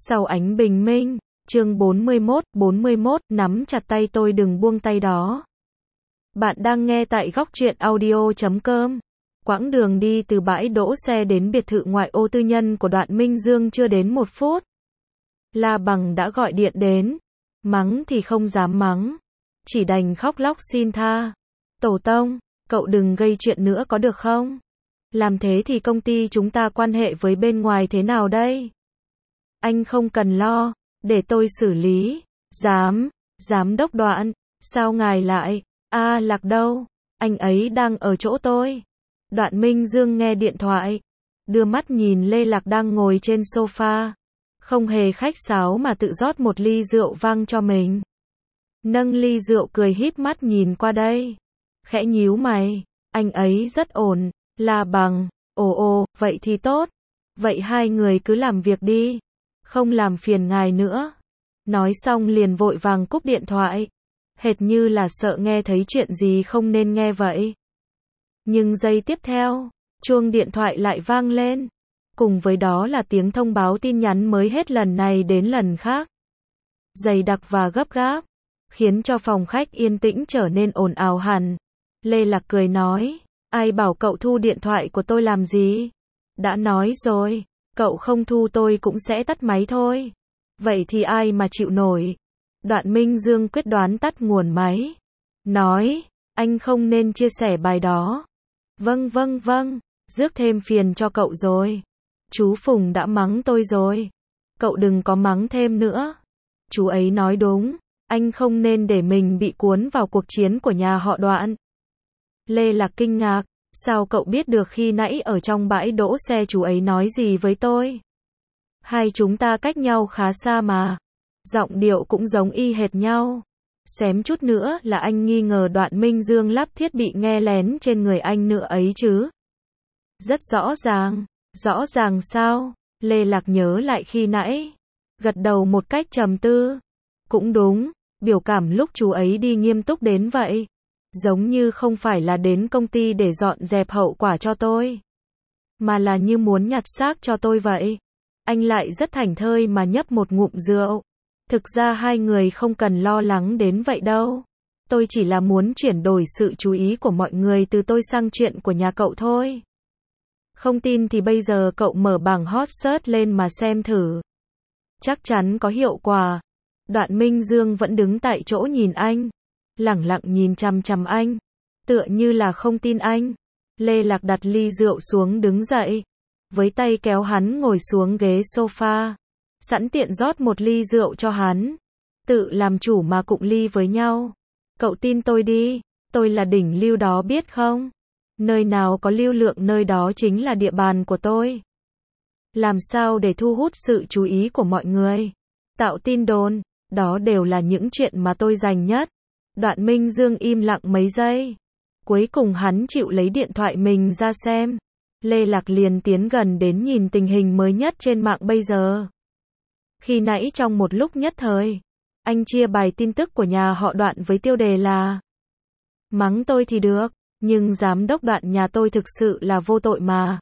Sau ánh bình minh, chương 41, nắm chặt tay tôi đừng buông tay đó. Bạn đang nghe tại góc truyện audio.com. Quãng đường đi từ bãi đỗ xe đến biệt thự ngoại ô tư nhân của Đoạn Minh Dương chưa đến 1 phút. La Bằng đã gọi điện đến. Mắng thì không dám mắng. Chỉ đành khóc lóc xin tha. Tổ tông, cậu đừng gây chuyện nữa có được không? Làm thế thì công ty chúng ta quan hệ với bên ngoài thế nào đây? Anh không cần lo, để tôi xử lý. Giám đốc Đoạn, sao ngài lại? Lạc đâu? Anh ấy đang ở chỗ tôi. Đoạn Minh Dương nghe điện thoại, đưa mắt nhìn Lê Lạc đang ngồi trên sofa, không hề khách sáo mà tự rót một ly rượu vang cho mình. Nâng ly rượu cười híp mắt nhìn qua đây, khẽ nhíu mày, anh ấy rất ổn. La Bằng, ồ, vậy thì tốt. Vậy hai người cứ làm việc đi, không làm phiền ngài nữa. Nói xong liền vội vàng cúp điện thoại, hệt như là sợ nghe thấy chuyện gì không nên nghe vậy. Nhưng giây tiếp theo, chuông điện thoại lại vang lên, cùng với đó là tiếng thông báo tin nhắn mới hết lần này đến lần khác. Dày đặc và gấp gáp, khiến cho phòng khách yên tĩnh trở nên ồn ào hẳn. Lê Lạc cười nói, ai bảo cậu thu điện thoại của tôi làm gì? Đã nói rồi, cậu không thu tôi cũng sẽ tắt máy thôi. Vậy thì ai mà chịu nổi? Đoạn Minh Dương quyết đoán tắt nguồn máy. Nói, anh không nên chia sẻ bài đó. Vâng, rước thêm phiền cho cậu rồi. Chú Phùng đã mắng tôi rồi. Cậu đừng có mắng thêm nữa. Chú ấy nói đúng, anh không nên để mình bị cuốn vào cuộc chiến của nhà họ Đoạn. Lê Lạc kinh ngạc, sao cậu biết được khi nãy ở trong bãi đỗ xe chú ấy nói gì với tôi? Hai chúng ta cách nhau khá xa mà. Giọng điệu cũng giống y hệt nhau. Xém chút nữa là anh nghi ngờ Đoạn Minh Dương lắp thiết bị nghe lén trên người anh nữa ấy chứ. Rất rõ ràng sao? Lê Lạc nhớ lại khi nãy, gật đầu một cách trầm tư. Cũng đúng, biểu cảm lúc chú ấy đi nghiêm túc đến vậy. Giống như không phải là đến công ty để dọn dẹp hậu quả cho tôi, mà là như muốn nhặt xác cho tôi vậy. Anh lại rất thảnh thơi mà nhấp một ngụm rượu. Thực ra hai người không cần lo lắng đến vậy đâu. Tôi chỉ là muốn chuyển đổi sự chú ý của mọi người từ tôi sang chuyện của nhà cậu thôi. Không tin thì bây giờ cậu mở bảng hot search lên mà xem thử. Chắc chắn có hiệu quả. Đoạn Minh Dương vẫn đứng tại chỗ nhìn anh, lẳng lặng nhìn chằm chằm anh, tựa như là không tin anh. Lê Lạc đặt ly rượu xuống đứng dậy, với tay kéo hắn ngồi xuống ghế sofa, sẵn tiện rót một ly rượu cho hắn. Tự làm chủ mà cụng ly với nhau. Cậu tin tôi đi, tôi là đỉnh lưu đó biết không? Nơi nào có lưu lượng nơi đó chính là địa bàn của tôi. Làm sao để thu hút sự chú ý của mọi người? Tạo tin đồn, đó đều là những chuyện mà tôi dành nhất. Đoạn Minh Dương im lặng mấy giây. Cuối cùng hắn chịu lấy điện thoại mình ra xem. Lê Lạc liền tiến gần đến nhìn tình hình mới nhất trên mạng bây giờ. Khi nãy trong một lúc nhất thời, anh chia bài tin tức của nhà họ Đoạn với tiêu đề là mắng tôi thì được, nhưng giám đốc Đoạn nhà tôi thực sự là vô tội mà.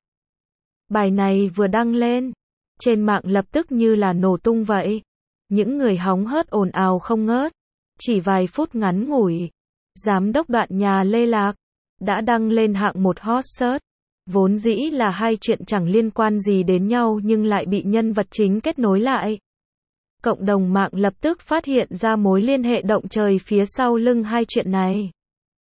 Bài này vừa đăng lên, trên mạng lập tức như là nổ tung vậy. Những người hóng hớt ồn ào không ngớt. Chỉ vài phút ngắn ngủi, giám đốc Đoạn nhà Lê Lạc đã đăng lên hạng 1 hot search. Vốn dĩ là hai chuyện chẳng liên quan gì đến nhau nhưng lại bị nhân vật chính kết nối lại. Cộng đồng mạng lập tức phát hiện ra mối liên hệ động trời phía sau lưng hai chuyện này.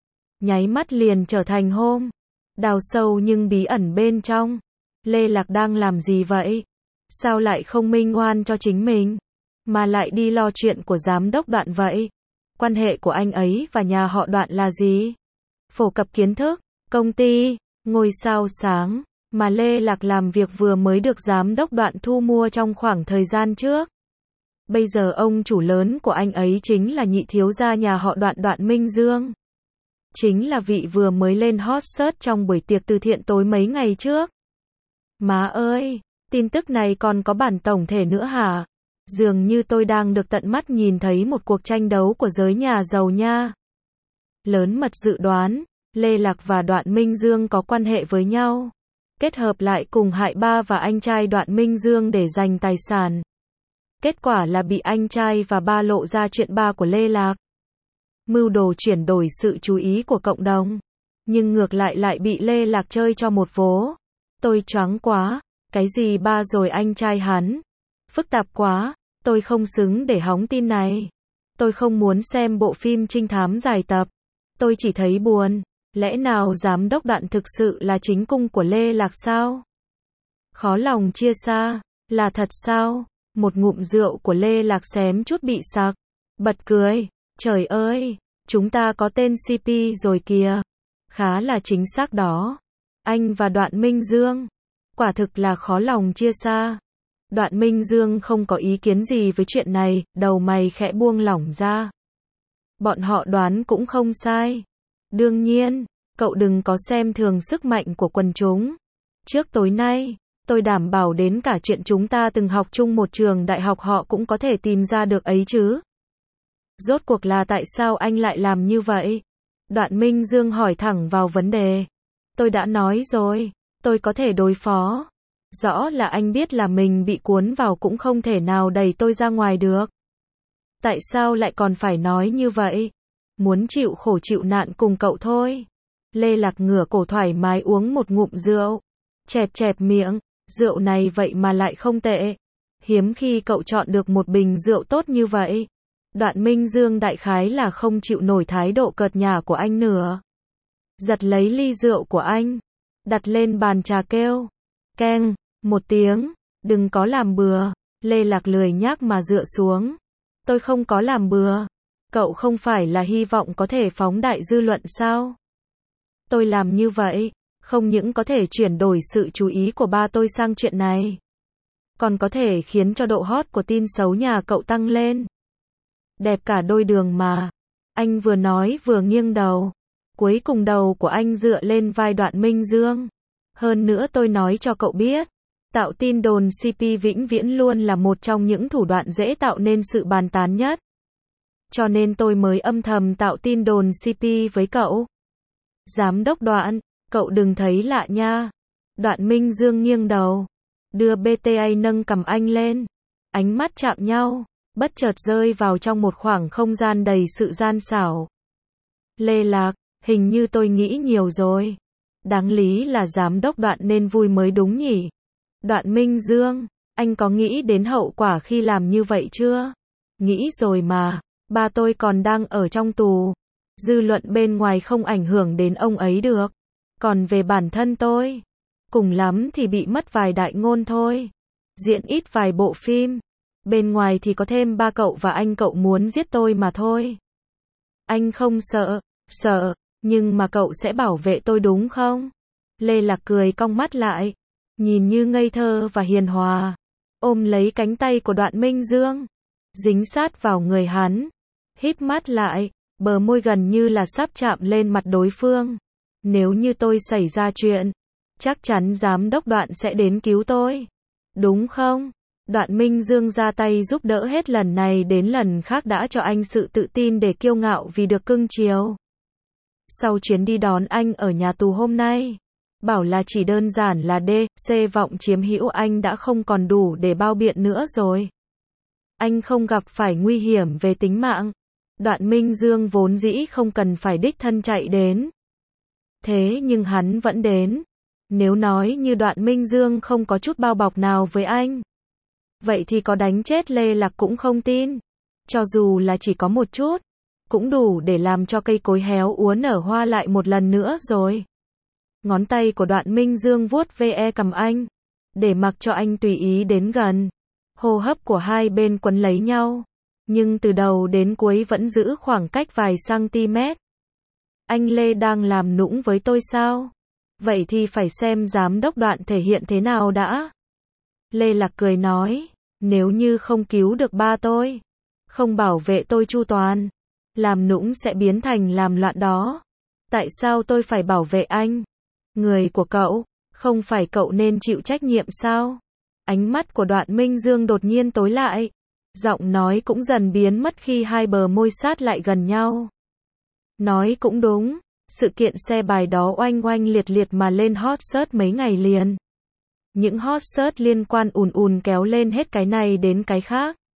Nháy mắt liền trở thành hôm đào sâu nhưng bí ẩn bên trong. Lê Lạc đang làm gì vậy? Sao lại không minh oan cho chính mình, mà lại đi lo chuyện của giám đốc Đoạn vậy? Quan hệ của anh ấy và nhà họ Đoạn là gì? Phổ cập kiến thức, công ty, ngôi sao sáng, mà Lê Lạc làm việc vừa mới được giám đốc Đoạn thu mua trong khoảng thời gian trước. Bây giờ ông chủ lớn của anh ấy chính là nhị thiếu gia nhà họ Đoạn Đoạn Minh Dương. Chính là vị vừa mới lên hot search trong buổi tiệc từ thiện tối mấy ngày trước. Má ơi, tin tức này còn có bản tổng thể nữa hả? Dường như tôi đang được tận mắt nhìn thấy một cuộc tranh đấu của giới nhà giàu nha. Lớn mật dự đoán, Lê Lạc và Đoạn Minh Dương có quan hệ với nhau. Kết hợp lại cùng hại ba và anh trai Đoạn Minh Dương để giành tài sản. Kết quả là bị anh trai và ba lộ ra chuyện ba của Lê Lạc. Mưu đồ chuyển đổi sự chú ý của cộng đồng. Nhưng ngược lại bị Lê Lạc chơi cho một vố. Tôi choáng quá. Cái gì ba rồi anh trai hắn? Phức tạp quá. Tôi không xứng để hóng tin này. Tôi không muốn xem bộ phim trinh thám dài tập. Tôi chỉ thấy buồn. Lẽ nào giám đốc Đoạn thực sự là chính cung của Lê Lạc sao? Khó lòng chia xa. Là thật sao? Một ngụm rượu của Lê Lạc xém chút bị sặc. Bật cười. Trời ơi, chúng ta có tên CP rồi kìa. Khá là chính xác đó. Anh và Đoạn Minh Dương. Quả thực là khó lòng chia xa. Đoạn Minh Dương không có ý kiến gì với chuyện này, đầu mày khẽ buông lỏng ra. Bọn họ đoán cũng không sai. Đương nhiên, cậu đừng có xem thường sức mạnh của quần chúng. Trước tối nay, tôi đảm bảo đến cả chuyện chúng ta từng học chung một trường đại học họ cũng có thể tìm ra được ấy chứ. Rốt cuộc là tại sao anh lại làm như vậy? Đoạn Minh Dương hỏi thẳng vào vấn đề. Tôi đã nói rồi, tôi có thể đối phó. Rõ là anh biết là mình bị cuốn vào cũng không thể nào đẩy tôi ra ngoài được. Tại sao lại còn phải nói như vậy? Muốn chịu khổ chịu nạn cùng cậu thôi. Lê Lạc ngửa cổ thoải mái uống một ngụm rượu. Chẹp chẹp miệng, rượu này vậy mà lại không tệ. Hiếm khi cậu chọn được một bình rượu tốt như vậy. Đoạn Minh Dương đại khái là không chịu nổi thái độ cợt nhả của anh nữa. Giật lấy ly rượu của anh, đặt lên bàn trà kêu. Keng, một tiếng, đừng có làm bừa. Lê Lạc lười nhác mà dựa xuống. Tôi không có làm bừa. Cậu không phải là hy vọng có thể phóng đại dư luận sao? Tôi làm như vậy, không những có thể chuyển đổi sự chú ý của ba tôi sang chuyện này, còn có thể khiến cho độ hot của tin xấu nhà cậu tăng lên. Đẹp cả đôi đường mà. Anh vừa nói vừa nghiêng đầu. Cuối cùng đầu của anh dựa lên vai Đoạn Minh Dương. Hơn nữa tôi nói cho cậu biết, tạo tin đồn CP vĩnh viễn luôn là một trong những thủ đoạn dễ tạo nên sự bàn tán nhất. Cho nên tôi mới âm thầm tạo tin đồn CP với cậu. Giám đốc Đoạn, cậu đừng thấy lạ nha. Đoạn Minh Dương nghiêng đầu, đưa BTA nâng cầm anh lên. Ánh mắt chạm nhau, bất chợt rơi vào trong một khoảng không gian đầy sự gian xảo. Lê Lạc, hình như tôi nghĩ nhiều rồi. Đáng lý là giám đốc Đoạn nên vui mới đúng nhỉ. Đoạn Minh Dương, anh có nghĩ đến hậu quả khi làm như vậy chưa? Nghĩ rồi mà, ba tôi còn đang ở trong tù. Dư luận bên ngoài không ảnh hưởng đến ông ấy được. Còn về bản thân tôi, cùng lắm thì bị mất vài đại ngôn thôi. Diễn ít vài bộ phim. Bên ngoài thì có thêm ba cậu và anh cậu muốn giết tôi mà thôi. Anh không sợ, sợ, nhưng mà cậu sẽ bảo vệ tôi đúng không? Lê Lạc cười cong mắt lại, nhìn như ngây thơ và hiền hòa, ôm lấy cánh tay của Đoạn Minh Dương, dính sát vào người hắn, híp mắt lại, bờ môi gần như là sắp chạm lên mặt đối phương. Nếu như tôi xảy ra chuyện, chắc chắn giám đốc Đoạn sẽ đến cứu tôi. Đúng không? Đoạn Minh Dương ra tay giúp đỡ hết lần này đến lần khác đã cho anh sự tự tin để kiêu ngạo vì được cưng chiều. Sau chuyến đi đón anh ở nhà tù hôm nay, bảo là chỉ đơn giản là D.C. vọng chiếm hữu anh đã không còn đủ để bao biện nữa rồi. Anh không gặp phải nguy hiểm về tính mạng. Đoạn Minh Dương vốn dĩ không cần phải đích thân chạy đến. Thế nhưng hắn vẫn đến. Nếu nói như Đoạn Minh Dương không có chút bao bọc nào với anh, vậy thì có đánh chết Lê Lạc cũng không tin. Cho dù là chỉ có một chút, cũng đủ để làm cho cây cối héo úa nở hoa lại một lần nữa rồi. Ngón tay của Đoạn Minh Dương vuốt ve cầm anh, để mặc cho anh tùy ý đến gần. Hô hấp của hai bên quấn lấy nhau, nhưng từ đầu đến cuối vẫn giữ khoảng cách vài cm. Anh Lê đang làm nũng với tôi sao? Vậy thì phải xem giám đốc Đoạn thể hiện thế nào đã. Lê Lạc cười nói, nếu như không cứu được ba tôi, không bảo vệ tôi chu toàn, làm nũng sẽ biến thành làm loạn đó. Tại sao tôi phải bảo vệ anh? Người của cậu, không phải cậu nên chịu trách nhiệm sao? Ánh mắt của Đoạn Minh Dương đột nhiên tối lại, giọng nói cũng dần biến mất khi hai bờ môi sát lại gần nhau. Nói cũng đúng, sự kiện xe bài đó oanh oanh liệt liệt mà lên hot search mấy ngày liền. Những hot search liên quan ùn ùn kéo lên hết cái này đến cái khác.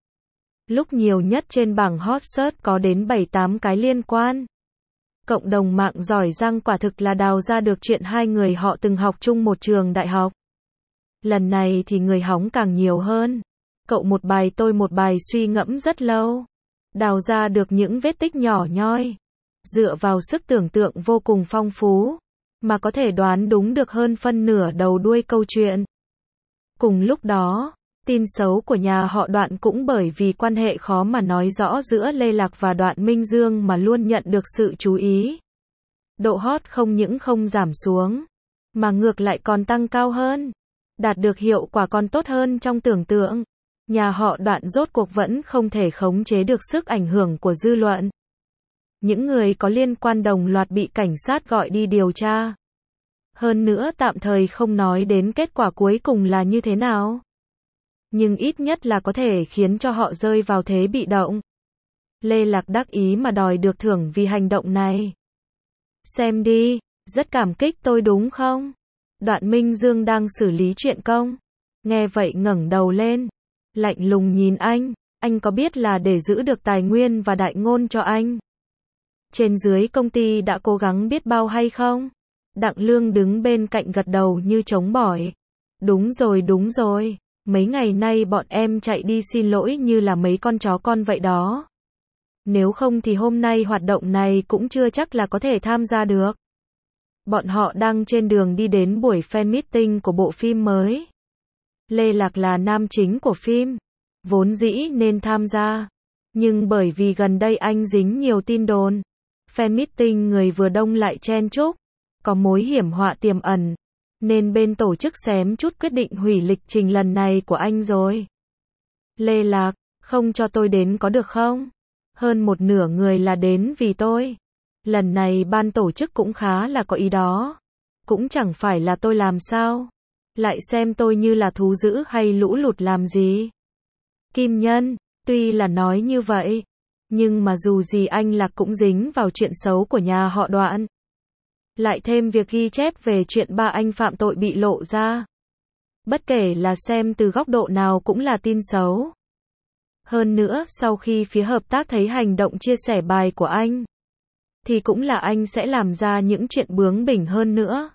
Lúc nhiều nhất trên bảng hot search có đến 7-8 cái liên quan. Cộng đồng mạng giỏi giang quả thực là đào ra được chuyện hai người họ từng học chung một trường đại học. Lần này thì người hóng càng nhiều hơn. Cậu một bài tôi một bài suy ngẫm rất lâu. Đào ra được những vết tích nhỏ nhoi. Dựa vào sức tưởng tượng vô cùng phong phú, mà có thể đoán đúng được hơn phân nửa đầu đuôi câu chuyện. Cùng lúc đó, tin xấu của nhà họ Đoạn cũng bởi vì quan hệ khó mà nói rõ giữa Lê Lạc và Đoạn Minh Dương mà luôn nhận được sự chú ý. Độ hot không những không giảm xuống, mà ngược lại còn tăng cao hơn. Đạt được hiệu quả còn tốt hơn trong tưởng tượng. Nhà họ Đoạn rốt cuộc vẫn không thể khống chế được sức ảnh hưởng của dư luận. Những người có liên quan đồng loạt bị cảnh sát gọi đi điều tra. Hơn nữa tạm thời không nói đến kết quả cuối cùng là như thế nào. Nhưng ít nhất là có thể khiến cho họ rơi vào thế bị động. Lê Lạc đắc ý mà đòi được thưởng vì hành động này. Xem đi, rất cảm kích tôi đúng không? Đoạn Minh Dương đang xử lý chuyện công. Nghe vậy ngẩng đầu lên, lạnh lùng nhìn anh có biết là để giữ được tài nguyên và đại ngôn cho anh, trên dưới công ty đã cố gắng biết bao hay không? Đặng Lương đứng bên cạnh gật đầu như chống bỏi. Đúng rồi, mấy ngày nay bọn em chạy đi xin lỗi như là mấy con chó con vậy đó. Nếu không thì hôm nay hoạt động này cũng chưa chắc là có thể tham gia được. Bọn họ đang trên đường đi đến buổi fan meeting của bộ phim mới. Lê Lạc là nam chính của phim, vốn dĩ nên tham gia. Nhưng bởi vì gần đây anh dính nhiều tin đồn, fan meeting người vừa đông lại chen chúc, có mối hiểm họa tiềm ẩn, nên bên tổ chức xém chút quyết định hủy lịch trình lần này của anh rồi. Lê Lạc, không cho tôi đến có được không? Hơn một nửa người là đến vì tôi. Lần này ban tổ chức cũng khá là có ý đó. Cũng chẳng phải là tôi làm sao. Lại xem tôi như là thú dữ hay lũ lụt làm gì. Kim Nhân, tuy là nói như vậy, nhưng mà dù gì anh Lạc cũng dính vào chuyện xấu của nhà họ Đoạn. Lại thêm việc ghi chép về chuyện ba anh phạm tội bị lộ ra. Bất kể là xem từ góc độ nào cũng là tin xấu. Hơn nữa, sau khi phía hợp tác thấy hành động chia sẻ bài của anh, thì cũng là anh sẽ làm ra những chuyện bướng bỉnh hơn nữa.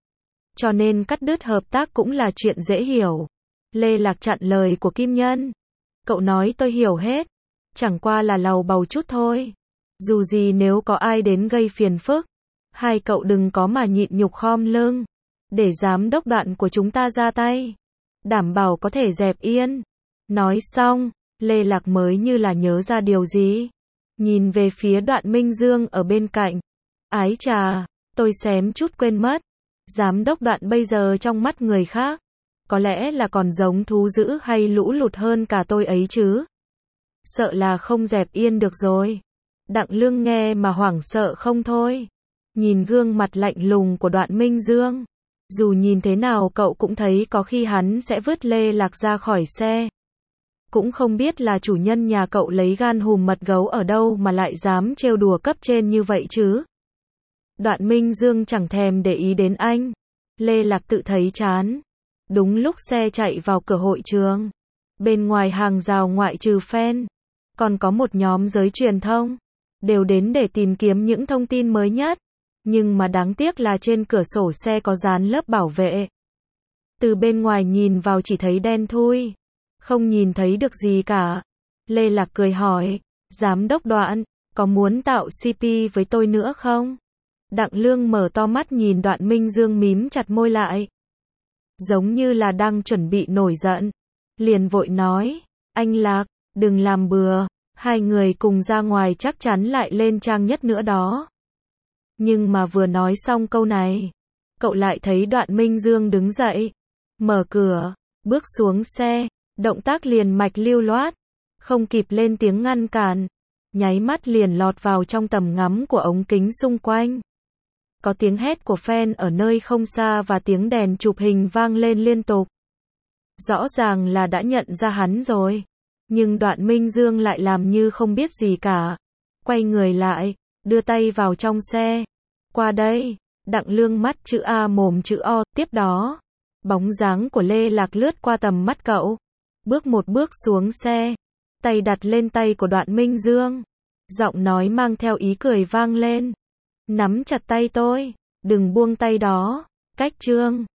Cho nên cắt đứt hợp tác cũng là chuyện dễ hiểu. Lê Lạc chặn lời của Kim Nhân. Cậu nói tôi hiểu hết. Chẳng qua là lầu bầu chút thôi. Dù gì nếu có ai đến gây phiền phức, hai cậu đừng có mà nhịn nhục khom lưng, để giám đốc Đoạn của chúng ta ra tay. Đảm bảo có thể dẹp yên. Nói xong, Lê Lạc mới như là nhớ ra điều gì. Nhìn về phía Đoạn Minh Dương ở bên cạnh. Ái chà, tôi xém chút quên mất. Giám đốc Đoạn bây giờ trong mắt người khác, có lẽ là còn giống thú dữ hay lũ lụt hơn cả tôi ấy chứ. Sợ là không dẹp yên được rồi. Đặng Lương nghe mà hoảng sợ không thôi. Nhìn gương mặt lạnh lùng của Đoạn Minh Dương. Dù nhìn thế nào cậu cũng thấy có khi hắn sẽ vứt Lê Lạc ra khỏi xe. Cũng không biết là chủ nhân nhà cậu lấy gan hùm mật gấu ở đâu mà lại dám trêu đùa cấp trên như vậy chứ. Đoạn Minh Dương chẳng thèm để ý đến anh. Lê Lạc tự thấy chán. Đúng lúc xe chạy vào cửa hội trường. Bên ngoài hàng rào ngoại trừ fan, còn có một nhóm giới truyền thông. Đều đến để tìm kiếm những thông tin mới nhất. Nhưng mà đáng tiếc là trên cửa sổ xe có dán lớp bảo vệ. Từ bên ngoài nhìn vào chỉ thấy đen thui. Không nhìn thấy được gì cả. Lê Lạc cười hỏi. Giám đốc Đoạn, có muốn tạo CP với tôi nữa không? Đặng Lương mở to mắt nhìn Đoạn Minh Dương mím chặt môi lại. Giống như là đang chuẩn bị nổi giận. Liền vội nói. Anh Lạc, đừng làm bừa. Hai người cùng ra ngoài chắc chắn lại lên trang nhất nữa đó. Nhưng mà vừa nói xong câu này, cậu lại thấy Đoạn Minh Dương đứng dậy, mở cửa, bước xuống xe, động tác liền mạch lưu loát, không kịp lên tiếng ngăn cản, nháy mắt liền lọt vào trong tầm ngắm của ống kính xung quanh. Có tiếng hét của fan ở nơi không xa và tiếng đèn chụp hình vang lên liên tục. Rõ ràng là đã nhận ra hắn rồi, nhưng Đoạn Minh Dương lại làm như không biết gì cả, quay người lại, đưa tay vào trong xe. Qua đây, Đặng Lương mắt chữ A mồm chữ O, tiếp đó, bóng dáng của Lê Lạc lướt qua tầm mắt cậu, bước một bước xuống xe, tay đặt lên tay của Đoạn Minh Dương. Giọng nói mang theo ý cười vang lên. Nắm chặt tay tôi, đừng buông tay đó. Cách chương